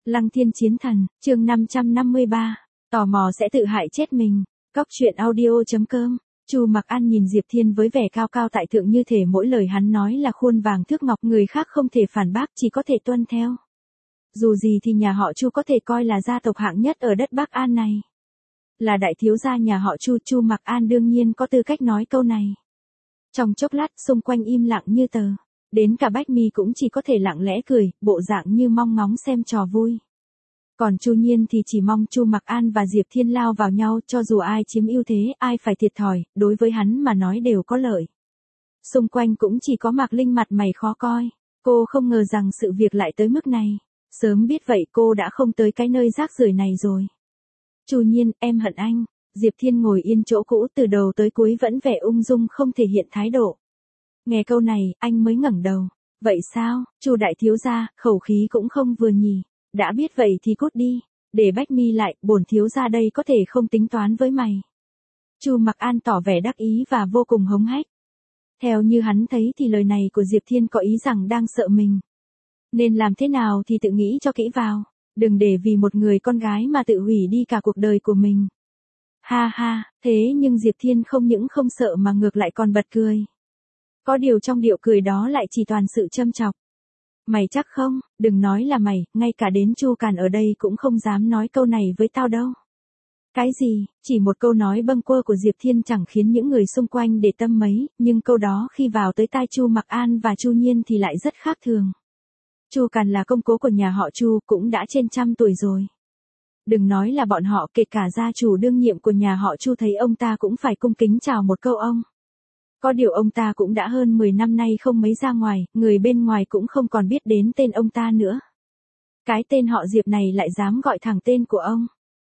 Lăng Thiên Chiến Thần, chương 553, tò mò sẽ tự hại chết mình. Cóc truyện audio.com. Chu Mặc An nhìn Diệp Thiên với vẻ cao cao tại thượng như thể mỗi lời hắn nói là khuôn vàng thước ngọc, người khác không thể phản bác, chỉ có thể tuân theo. Dù gì thì nhà họ Chu có thể coi là gia tộc hạng nhất ở đất Bắc An này. Là đại thiếu gia nhà họ Chu, Chu Mặc An đương nhiên có tư cách nói câu này. Trong chốc lát, xung quanh im lặng như tờ. Đến cả Bách Mi cũng chỉ có thể lặng lẽ cười, bộ dạng như mong ngóng xem trò vui. Còn Chu Nhiên thì chỉ mong Chu Mặc An và Diệp Thiên lao vào nhau, cho dù ai chiếm ưu thế, ai phải thiệt thòi, đối với hắn mà nói đều có lợi. Xung quanh cũng chỉ có Mạc Linh mặt mày khó coi. Cô không ngờ rằng sự việc lại tới mức này. Sớm biết vậy cô đã không tới cái nơi rác rưởi này rồi. Chu Nhiên, em hận anh. Diệp Thiên ngồi yên chỗ cũ từ đầu tới cuối vẫn vẻ ung dung không thể hiện thái độ. Nghe câu này, anh mới ngẩng đầu. Vậy sao, Chu đại thiếu gia, khẩu khí cũng không vừa nhỉ. Đã biết vậy thì cút đi. Để Bách Mi lại, bổn thiếu gia đây có thể không tính toán với mày. Chu Mặc An tỏ vẻ đắc ý và vô cùng hống hách. Theo như hắn thấy thì lời này của Diệp Thiên có ý rằng đang sợ mình. Nên làm thế nào thì tự nghĩ cho kỹ vào. Đừng để vì một người con gái mà tự hủy đi cả cuộc đời của mình. Ha ha, thế nhưng Diệp Thiên không những không sợ mà ngược lại còn bật cười. Có điều trong điệu cười đó lại chỉ toàn sự châm chọc. Mày chắc không, đừng nói là mày, ngay cả đến Chu Càn ở đây cũng không dám nói câu này với tao đâu. Cái gì, chỉ một câu nói bâng quơ của Diệp Thiên chẳng khiến những người xung quanh để tâm mấy, nhưng câu đó khi vào tới tai Chu Mặc An và Chu Nhiên thì lại rất khác thường. Chu Càn là công cố của nhà họ Chu, cũng đã trên 100 tuổi rồi. Đừng nói là bọn họ, kể cả gia chủ đương nhiệm của nhà họ Chu thấy ông ta cũng phải cung kính chào một câu ông. Có điều ông ta cũng đã hơn 10 năm nay không mấy ra ngoài, người bên ngoài cũng không còn biết đến tên ông ta nữa. Cái tên họ Diệp này lại dám gọi thẳng tên của ông.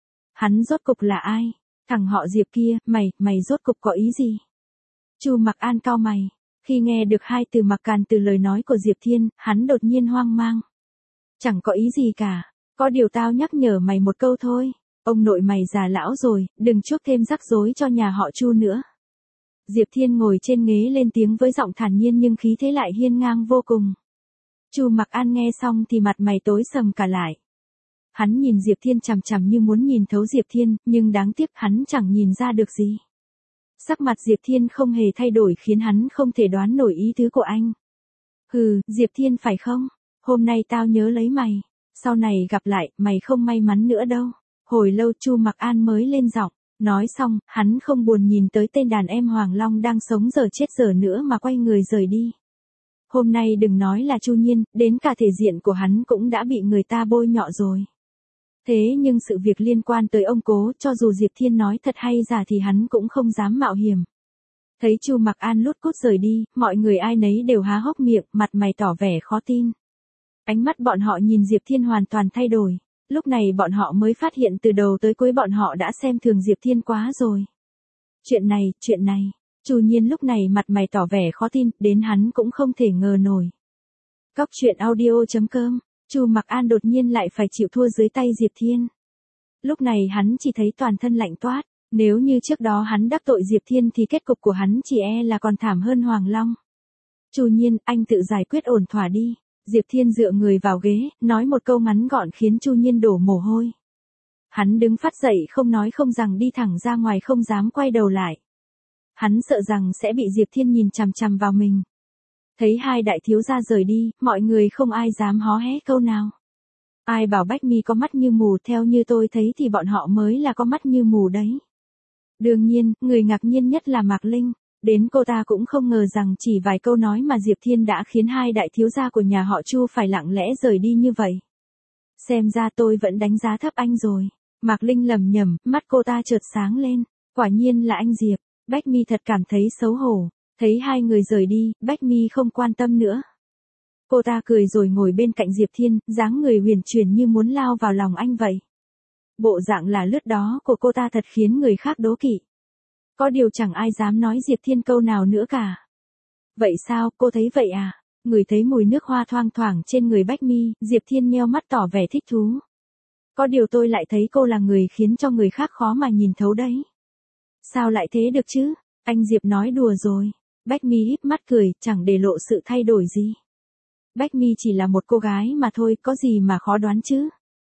Hắn rốt cục là ai? Thằng họ Diệp kia, mày rốt cục có ý gì? Chu Mặc An cau mày. Khi nghe được hai từ Mặc Càn từ lời nói của Diệp Thiên, hắn đột nhiên hoang mang. Chẳng có ý gì cả. Có điều tao nhắc nhở mày một câu thôi. Ông nội mày già lão rồi, đừng chuốc thêm rắc rối cho nhà họ Chu nữa. Diệp Thiên ngồi trên ghế lên tiếng với giọng thản nhiên nhưng khí thế lại hiên ngang vô cùng. Chu Mặc An nghe xong thì mặt mày tối sầm cả lại. Hắn nhìn Diệp Thiên chằm chằm như muốn nhìn thấu Diệp Thiên, nhưng đáng tiếc hắn chẳng nhìn ra được gì. Sắc mặt Diệp Thiên không hề thay đổi khiến hắn không thể đoán nổi ý tứ của anh. Hừ, Diệp Thiên phải không? Hôm nay tao nhớ lấy mày. Sau này gặp lại, mày không may mắn nữa đâu. Hồi lâu Chu Mặc An mới lên giọng. Nói xong, hắn không buồn nhìn tới tên đàn em Hoàng Long đang sống dở chết dở nữa mà quay người rời đi. Hôm nay đừng nói là Chu Nhiên, đến cả thể diện của hắn cũng đã bị người ta bôi nhọ rồi. Thế nhưng sự việc liên quan tới ông cố, cho dù Diệp Thiên nói thật hay giả thì hắn cũng không dám mạo hiểm. Thấy Chu Mặc An lút cút rời đi, mọi người ai nấy đều há hốc miệng, mặt mày tỏ vẻ khó tin. Ánh mắt bọn họ nhìn Diệp Thiên hoàn toàn thay đổi. Lúc này bọn họ mới phát hiện từ đầu tới cuối bọn họ đã xem thường Diệp Thiên quá rồi. Chuyện này, Chu Nhiên lúc này mặt mày tỏ vẻ khó tin, đến hắn cũng không thể ngờ nổi. Cóc truyện audio.com, Chu Mặc An đột nhiên lại phải chịu thua dưới tay Diệp Thiên. Lúc này hắn chỉ thấy toàn thân lạnh toát, nếu như trước đó hắn đắc tội Diệp Thiên thì kết cục của hắn chỉ e là còn thảm hơn Hoàng Long. Chu Nhiên, anh tự giải quyết ổn thỏa đi. Diệp Thiên dựa người vào ghế, nói một câu ngắn gọn khiến Chu Nhiên đổ mồ hôi. Hắn đứng phát dậy không nói không rằng đi thẳng ra ngoài không dám quay đầu lại. Hắn sợ rằng sẽ bị Diệp Thiên nhìn chằm chằm vào mình. Thấy hai đại thiếu gia rời đi, mọi người không ai dám hó hé câu nào. Ai bảo Bách Mi có mắt như mù, theo như tôi thấy thì bọn họ mới là có mắt như mù đấy. Đương nhiên, người ngạc nhiên nhất là Mạc Linh. Đến cô ta cũng không ngờ rằng chỉ vài câu nói mà Diệp Thiên đã khiến hai đại thiếu gia của nhà họ Chu phải lặng lẽ rời đi như vậy. Xem ra tôi vẫn đánh giá thấp anh rồi. Mạc Linh lẩm nhẩm, mắt cô ta chợt sáng lên. Quả nhiên là anh Diệp. Bách Mi thật cảm thấy xấu hổ. Thấy hai người rời đi, Bách Mi không quan tâm nữa. Cô ta cười rồi ngồi bên cạnh Diệp Thiên, dáng người huyền chuyển như muốn lao vào lòng anh vậy. Bộ dạng là lướt đó của cô ta thật khiến người khác đố kỵ. Có điều chẳng ai dám nói Diệp Thiên câu nào nữa cả. Vậy sao, cô thấy vậy à? Ngửi thấy mùi nước hoa thoang thoảng trên người Bách Mi, Diệp Thiên nheo mắt tỏ vẻ thích thú. Có điều tôi lại thấy cô là người khiến cho người khác khó mà nhìn thấu đấy. Sao lại thế được chứ? Anh Diệp nói đùa rồi. Bách Mi híp mắt cười, chẳng để lộ sự thay đổi gì. Bách Mi chỉ là một cô gái mà thôi, có gì mà khó đoán chứ?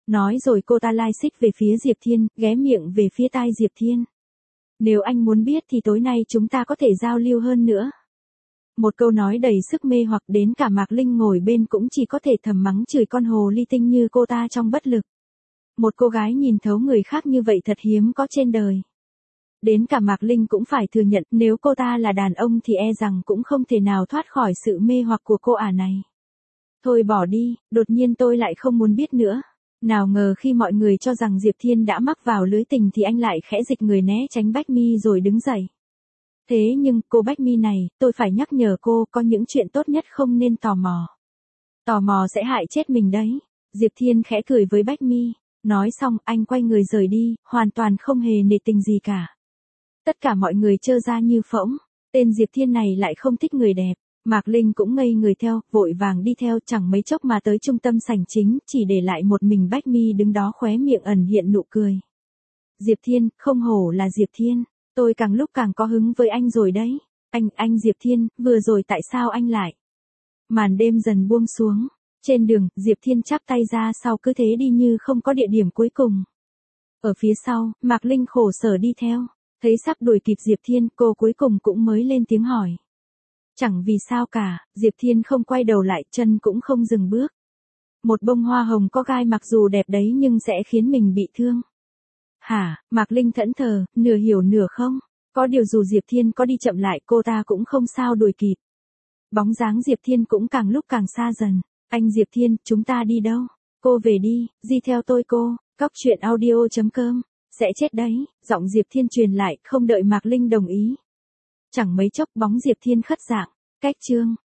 Nói rồi cô ta lai xích về phía Diệp Thiên, ghé miệng về phía tai Diệp Thiên. Nếu anh muốn biết thì tối nay chúng ta có thể giao lưu hơn nữa. Một câu nói đầy sức mê hoặc, đến cả Mạc Linh ngồi bên cũng chỉ có thể thầm mắng chửi con hồ ly tinh như cô ta trong bất lực. Một cô gái nhìn thấu người khác như vậy thật hiếm có trên đời. Đến cả Mạc Linh cũng phải thừa nhận, nếu cô ta là đàn ông thì e rằng cũng không thể nào thoát khỏi sự mê hoặc của cô ả này. Thôi bỏ đi, đột nhiên tôi lại không muốn biết nữa. Nào ngờ khi mọi người cho rằng Diệp Thiên đã mắc vào lưới tình thì anh lại khẽ dịch người né tránh Bách Mi rồi đứng dậy. Thế nhưng, cô Bách Mi này, tôi phải nhắc nhở cô, có những chuyện tốt nhất không nên tò mò. Tò mò sẽ hại chết mình đấy. Diệp Thiên khẽ cười với Bách Mi. Nói xong, anh quay người rời đi, hoàn toàn không hề nể tình gì cả. Tất cả mọi người trơ ra như phỗng. Tên Diệp Thiên này lại không thích người đẹp. Mạc Linh cũng ngây người theo, vội vàng đi theo, chẳng mấy chốc mà tới trung tâm sảnh chính, chỉ để lại một mình Bách Mi đứng đó khóe miệng ẩn hiện nụ cười. Diệp Thiên, không hổ là Diệp Thiên, tôi càng lúc càng có hứng với anh rồi đấy. Anh Diệp Thiên, vừa rồi tại sao anh lại? Màn đêm dần buông xuống. Trên đường, Diệp Thiên chắp tay ra sau cứ thế đi như không có địa điểm cuối cùng. Ở phía sau, Mạc Linh khổ sở đi theo. Thấy sắp đuổi kịp Diệp Thiên, cô cuối cùng cũng mới lên tiếng hỏi. Chẳng vì sao cả, Diệp Thiên không quay đầu lại, chân cũng không dừng bước. Một bông hoa hồng có gai mặc dù đẹp đấy nhưng sẽ khiến mình bị thương. Hả, Mạc Linh thẫn thờ, nửa hiểu nửa không. Có điều dù Diệp Thiên có đi chậm lại cô ta cũng không sao đuổi kịp. Bóng dáng Diệp Thiên cũng càng lúc càng xa dần. Anh Diệp Thiên, chúng ta đi đâu? Cô về đi, đi theo tôi cô. Coctruyện.audio.com. Sẽ chết đấy, giọng Diệp Thiên truyền lại, không đợi Mạc Linh đồng ý. Chẳng mấy chốc bóng Diệp Thiên khất dạng. Cách chương.